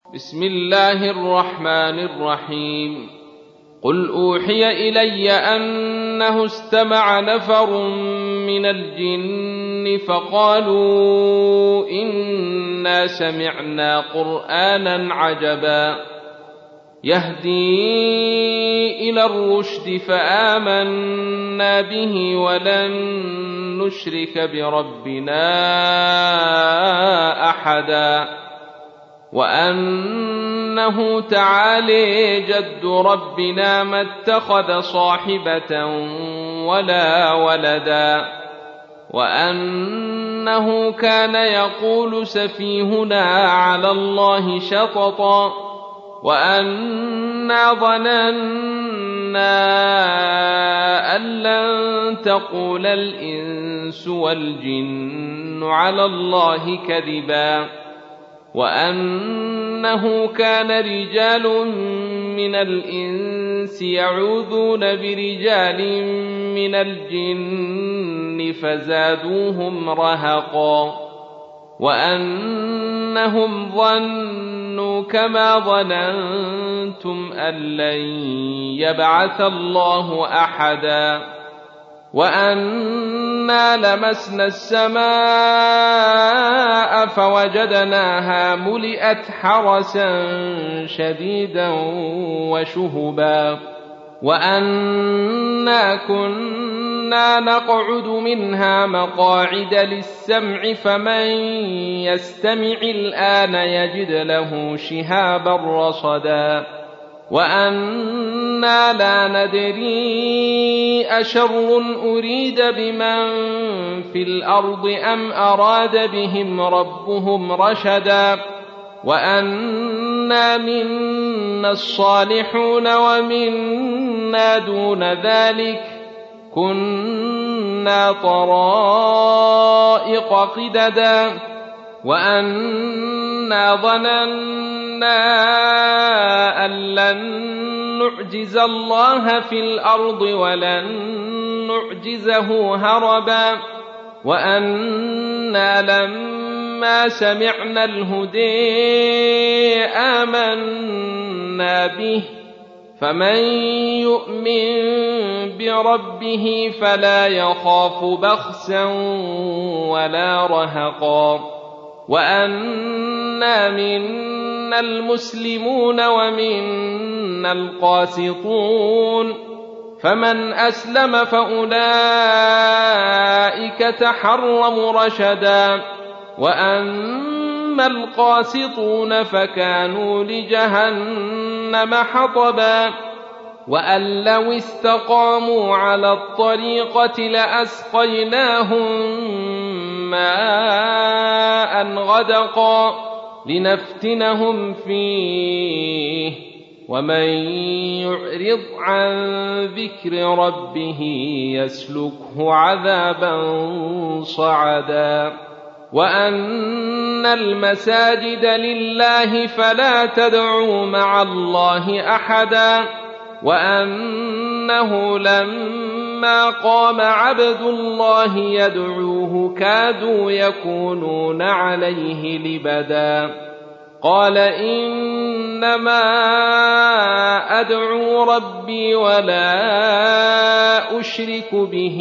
بسم الله الرحمن الرحيم. قل أوحي إلي أنه استمع نفر من الجن فقالوا إنا سمعنا قرآنا عجبا يهدي إلى الرشد فآمنا به ولن نشرك بربنا أحدا وأنه تعالى جد ربنا ما اتخذ صاحبة ولا ولدا وأنه كان يقول سفيهنا على الله شططا وأنا ظننا أن لن تقول الإنس والجن على الله كذبا وأنه كان رجال من الإنس يعوذون برجال من الجن فزادوهم رهقا وأنهم ظنوا كما ظننتم أن لن يبعث الله أحدا وأنا لمسنا السماء فوجدناها ملئت حرسا شديدا وشهبا وأنا كنا نقعد منها مقاعد للسمع فمن يستمع الآن يجد له شهابا رصدا وأنا لا ندري أشر أريد بمن في الأرض أم أراد بهم ربهم رشدا وأنا منا الصالحون ومنا دون ذلك كنا طرائق قددا وأنا ظننا أن لن نعجز الله في الأرض ولن نعجزه هربا وأنا لما سمعنا الهدى آمنا به فمن يؤمن بربه فلا يخاف بخسا ولا رهقا وأنا منا المسلمون ومنا القاسطون فمن أسلم فأولئك تحرموا رشدا وأما القاسطون فكانوا لجهنم حطبا وأن لو استقاموا على الطريقة لأسقيناهم ماء غدقا لنفتنهم فيه ومن يعرض عن ذكر ربه يسلكه عذابا صعدا وأن المساجد لله فلا تدعوا مع الله أحدا وأنه لما قام عبد الله يدعوه كادوا يكونون عليه لبدا قال إنما أدعو ربي ولا أشرك به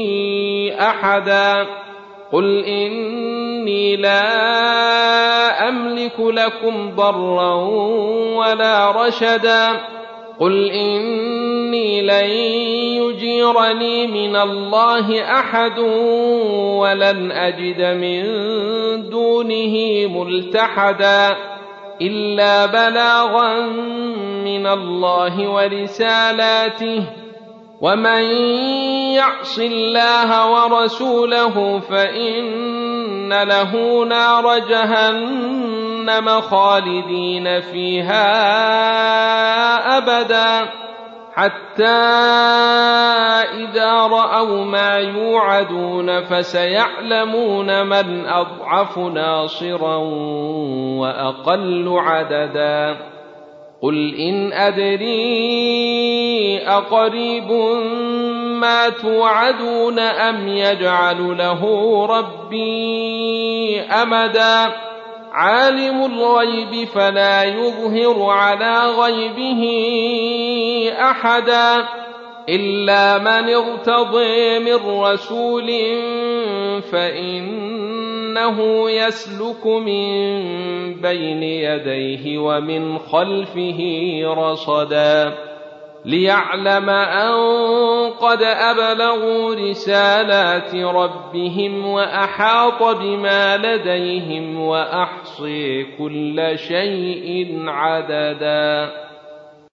أحدا قل إني لا أملك لكم ضرا ولا رشدا قل إني لن يجيرني من الله أحد ولن أجد من دونه ملتحدا إلا بلاغا من الله ورسالاته ومن يعص الله ورسوله فإن له نار جهنم خالدين فيها أبدا حتى إذا رأوا ما يوعدون فسيعلمون من أضعف ناصرا وأقل عددا قل إن أدري أقريب ما توعدون أم يجعل له ربي أمدا عالم الغيب فلا يظهر على غيبه أحدا إلا من ارتضي من رسول فإنه يسلك من بين يديه ومن خلفه رصدا ليعلم أن قد أبلغوا رسالات ربهم وأحاط بما لديهم وأحصي كل شيء عددا.